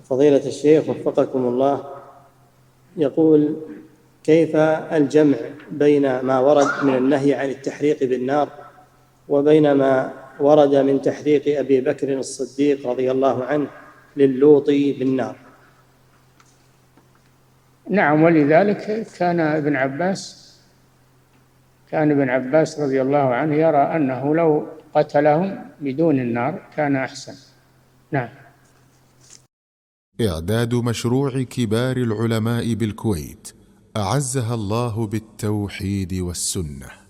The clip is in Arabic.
فضيلة الشيخ وفقكم الله، يقول: كيف الجمع بين ما ورد من النهي عن التحريق بالنار وبين ما ورد من تحريق أبي بكر الصديق رضي الله عنه للوط بالنار؟ نعم، ولذلك كان ابن عباس رضي الله عنه يرى أنه لو قتلهم بدون النار كان أحسن. نعم. إعداد مشروع كبار العلماء بالكويت أعزها الله بالتوحيد والسنة.